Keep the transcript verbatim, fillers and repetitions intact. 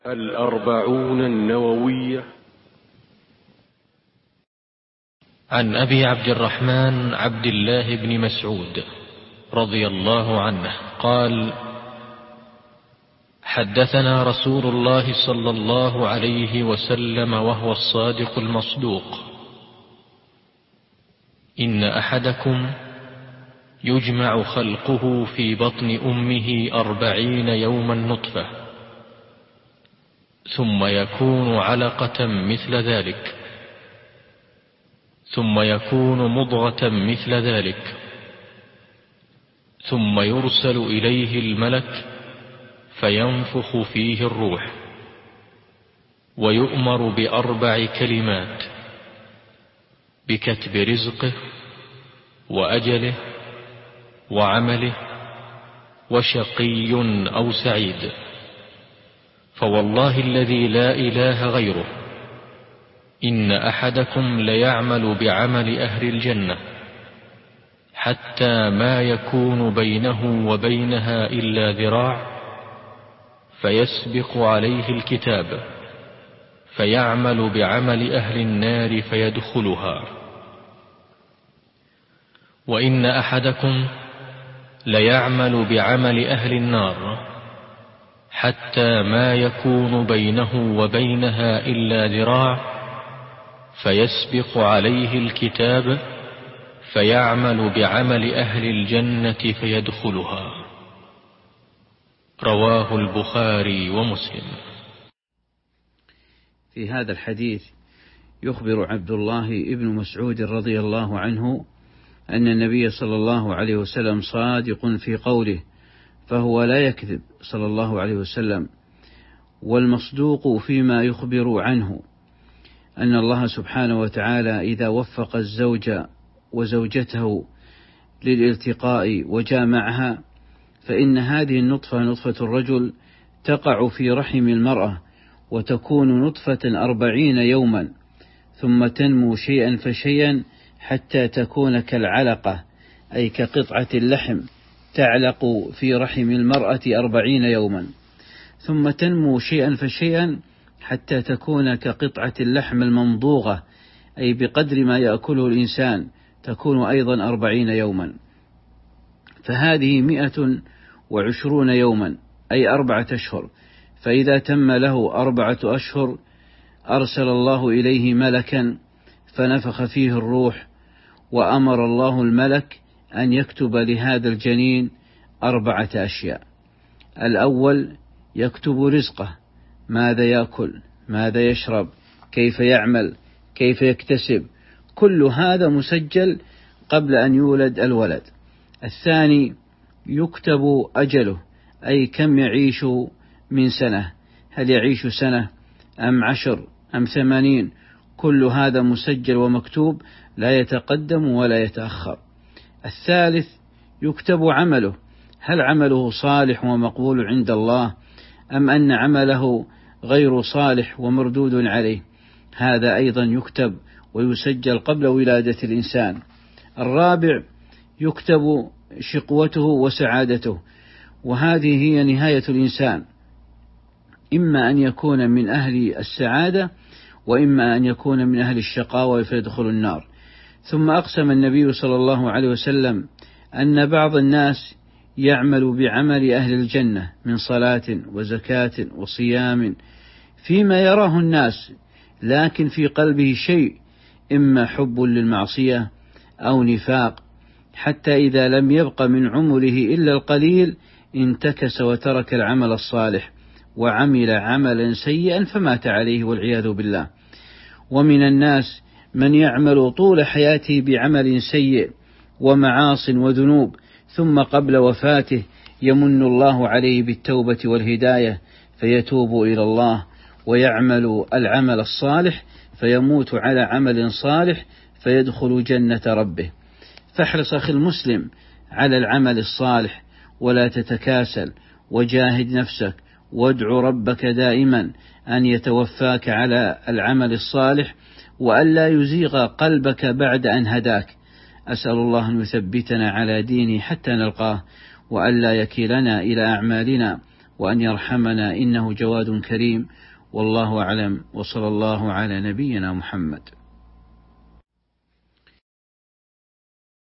الأربعون النووية. عن أبي عبد الرحمن عبد الله بن مسعود رضي الله عنه قال: حدثنا رسول الله صلى الله عليه وسلم وهو الصادق المصدوق: إن أحدكم يجمع خلقه في بطن أمه أربعين يوما نطفة، ثم يكون علقة مثل ذلك، ثم يكون مضغة مثل ذلك، ثم يرسل إليه الملك فينفخ فيه الروح، ويؤمر بأربع كلمات: بكتب رزقه وأجله وعمله وشقي أو سعيد. فوالله الذي لا إله غيره إن أحدكم ليعمل بعمل أهل الجنة حتى ما يكون بينه وبينها إلا ذراع، فيسبق عليه الكتاب فيعمل بعمل أهل النار فيدخلها. وإن أحدكم ليعمل بعمل أهل النار حتى ما يكون بينه وبينها إلا ذراع، فيسبق عليه الكتاب فيعمل بعمل أهل الجنة فيدخلها. رواه البخاري ومسلم. في هذا الحديث يخبر عبد الله بن مسعود رضي الله عنه أن النبي صلى الله عليه وسلم صادق في قوله، فهو لا يكذب صلى الله عليه وسلم، والمصدوق فيما يخبر عنه أن الله سبحانه وتعالى إذا وفق الزوج وزوجته للالتقاء وجامعها، فإن هذه النطفة نطفة الرجل تقع في رحم المرأة وتكون نطفة أربعين يوما، ثم تنمو شيئا فشيئا حتى تكون كالعلقة، أي كقطعة اللحم تعلق في رحم المرأة أربعين يوما، ثم تنمو شيئا فشيئا حتى تكون كقطعة اللحم الممضوغة، أي بقدر ما يأكله الإنسان تكون أيضا أربعين يوما. فهذه مئة وعشرون يوما، أي أربعة أشهر. فإذا تم له أربعة أشهر أرسل الله إليه ملكا فنفخ فيه الروح، وأمر الله الملك أن يكتب لهذا الجنين أربعة أشياء. الأول يكتب رزقه، ماذا يأكل، ماذا يشرب، كيف يعمل، كيف يكتسب، كل هذا مسجل قبل أن يولد الولد. الثاني يكتب أجله، أي كم يعيش من سنة، هل يعيش سنة أم عشر أم ثمانين، كل هذا مسجل ومكتوب لا يتقدم ولا يتأخر. الثالث يكتب عمله، هل عمله صالح ومقبول عند الله أم أن عمله غير صالح ومردود عليه، هذا أيضا يكتب ويسجل قبل ولادة الإنسان. الرابع يكتب شقوته وسعادته، وهذه هي نهاية الإنسان، إما أن يكون من أهل السعادة وإما أن يكون من أهل الشقاوة فيدخل النار. ثم أقسم النبي صلى الله عليه وسلم أن بعض الناس يعمل بعمل أهل الجنة من صلاة وزكاة وصيام فيما يراه الناس، لكن في قلبه شيء، إما حب للمعصية أو نفاق، حتى إذا لم يبق من عمره إلا القليل انتكس وترك العمل الصالح وعمل عملا سيئا فمات عليه والعياذ بالله. ومن الناس من يعمل طول حياته بعمل سيء ومعاص وذنوب، ثم قبل وفاته يمن الله عليه بالتوبة والهداية فيتوب إلى الله ويعمل العمل الصالح، فيموت على عمل صالح فيدخل جنة ربه. فاحرص أخي المسلم على العمل الصالح ولا تتكاسل، وجاهد نفسك وادع ربك دائما أن يتوفاك على العمل الصالح وألا يزيغ قلبك بعد أن هداك. أسأل الله أن يثبتنا على دينه حتى نلقاه، وألا يكلنا إلى أعمالنا، وأن يرحمنا إنه جواد كريم. والله أعلم، وصلى الله على نبينا محمد.